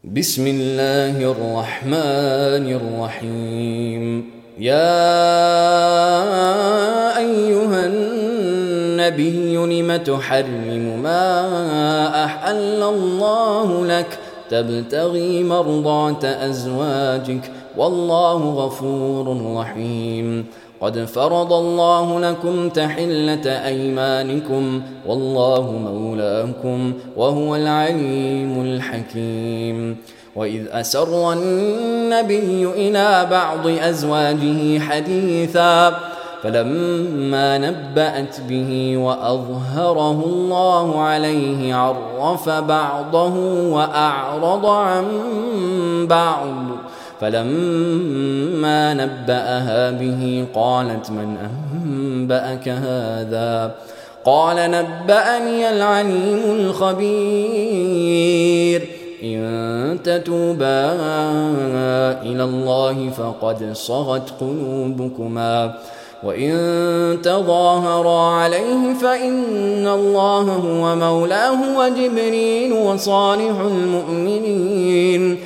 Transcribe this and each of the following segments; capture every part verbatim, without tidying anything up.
بسم الله الرحمن الرحيم. يا أيها النبي لم تحرم ما أحل الله لك تبتغي مرضات أزواجك والله غفور رحيم. قد فرض الله لكم تحلة أيمانكم والله مولاكم وهو العليم الحكيم. وإذ أسر النبي إلى بعض أزواجه حديثا فلما نبأت به وأظهره الله عليه عرف بعضه وأعرض عن بعض. فلما نبأها به قالت من أنبأك هذا؟ قال نبأني العليم الخبير. إن تتوبا إلى الله فقد صغت قلوبكما وإن تظاهرا عليه فإن الله هو مولاه وجبريل وصالح المؤمنين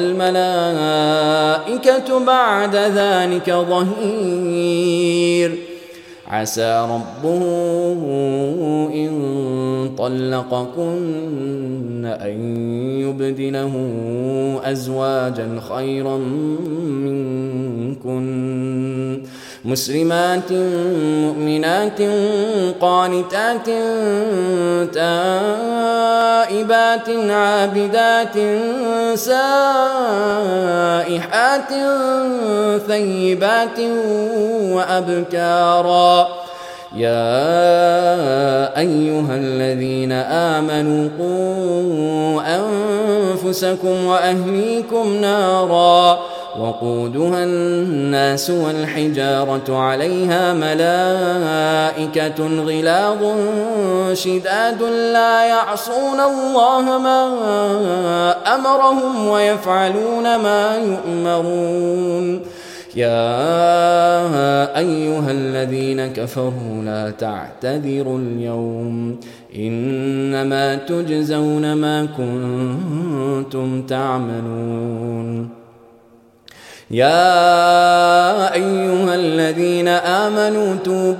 والملائكة بعد ذلك ظهير. عسى ربه إن طلقكن أن يبدله أزواجا خيرا منكن مسلمات مؤمنات قانتات تائبات عابدات سائحات ثيبات وأبكارا. يا أيها الذين آمنوا قوا أنفسكم وأهليكم نارا وقودها الناس والحجارة عليها ملائكة غلاظ شداد لا يعصون الله ما أمرهم ويفعلون ما يؤمرون. يا أيها الذين كفروا لا تعتذروا اليوم إنما تجزون ما كنتم تعملون. يا أيها الذين آمنوا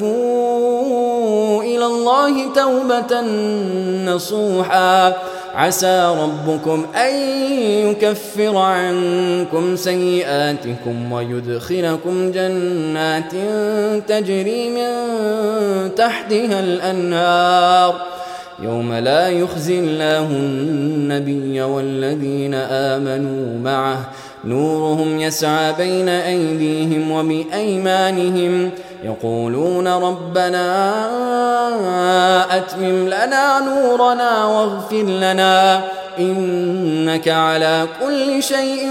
توبوا إلى الله توبة نصوحا عسى ربكم أن يكفر عنكم سيئاتكم ويدخلكم جنات تجري من تحتها الأنهار يوم لا يخزي الله النبي والذين آمنوا معه نورهم يسعى بين أيديهم وبأيمانهم يقولون ربنا أتمم لنا نورنا واغفر لنا إنك على كل شيء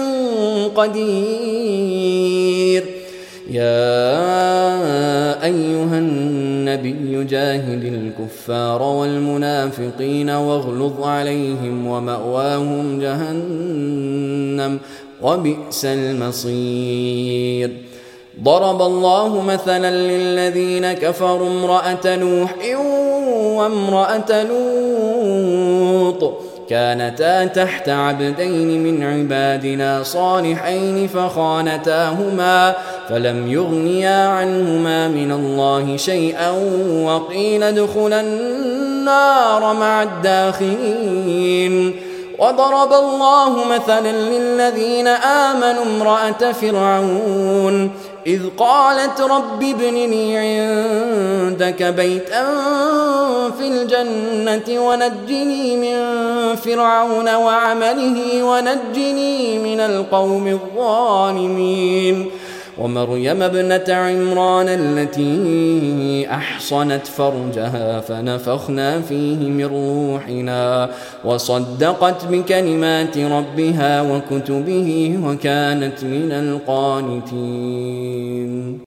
قدير. يا أيها النبي جاهد الكفار والمنافقين واغلظ عليهم ومأواهم جهنم وبئس المصير. ضرب الله مثلا للذين كفروا امرأة نوح وامرأة لوط كانتا تحت عبدين من عبادنا صالحين فخانتاهما فلم يغنيا عنهما من الله شيئا وقيل ادخلا النار مع الداخلين. وضرب الله مثلا للذين آمنوا امرأة فرعون إذ قالت رب ابن لي عندك بيتا في الجنة ونجني من فرعون وعمله ونجني من القوم الظالمين. ومريم ابنة عمران التي أحصنت فرجها فنفخنا فيه من روحنا وصدقت بكلمات ربها وكتبه وكانت من القانتين.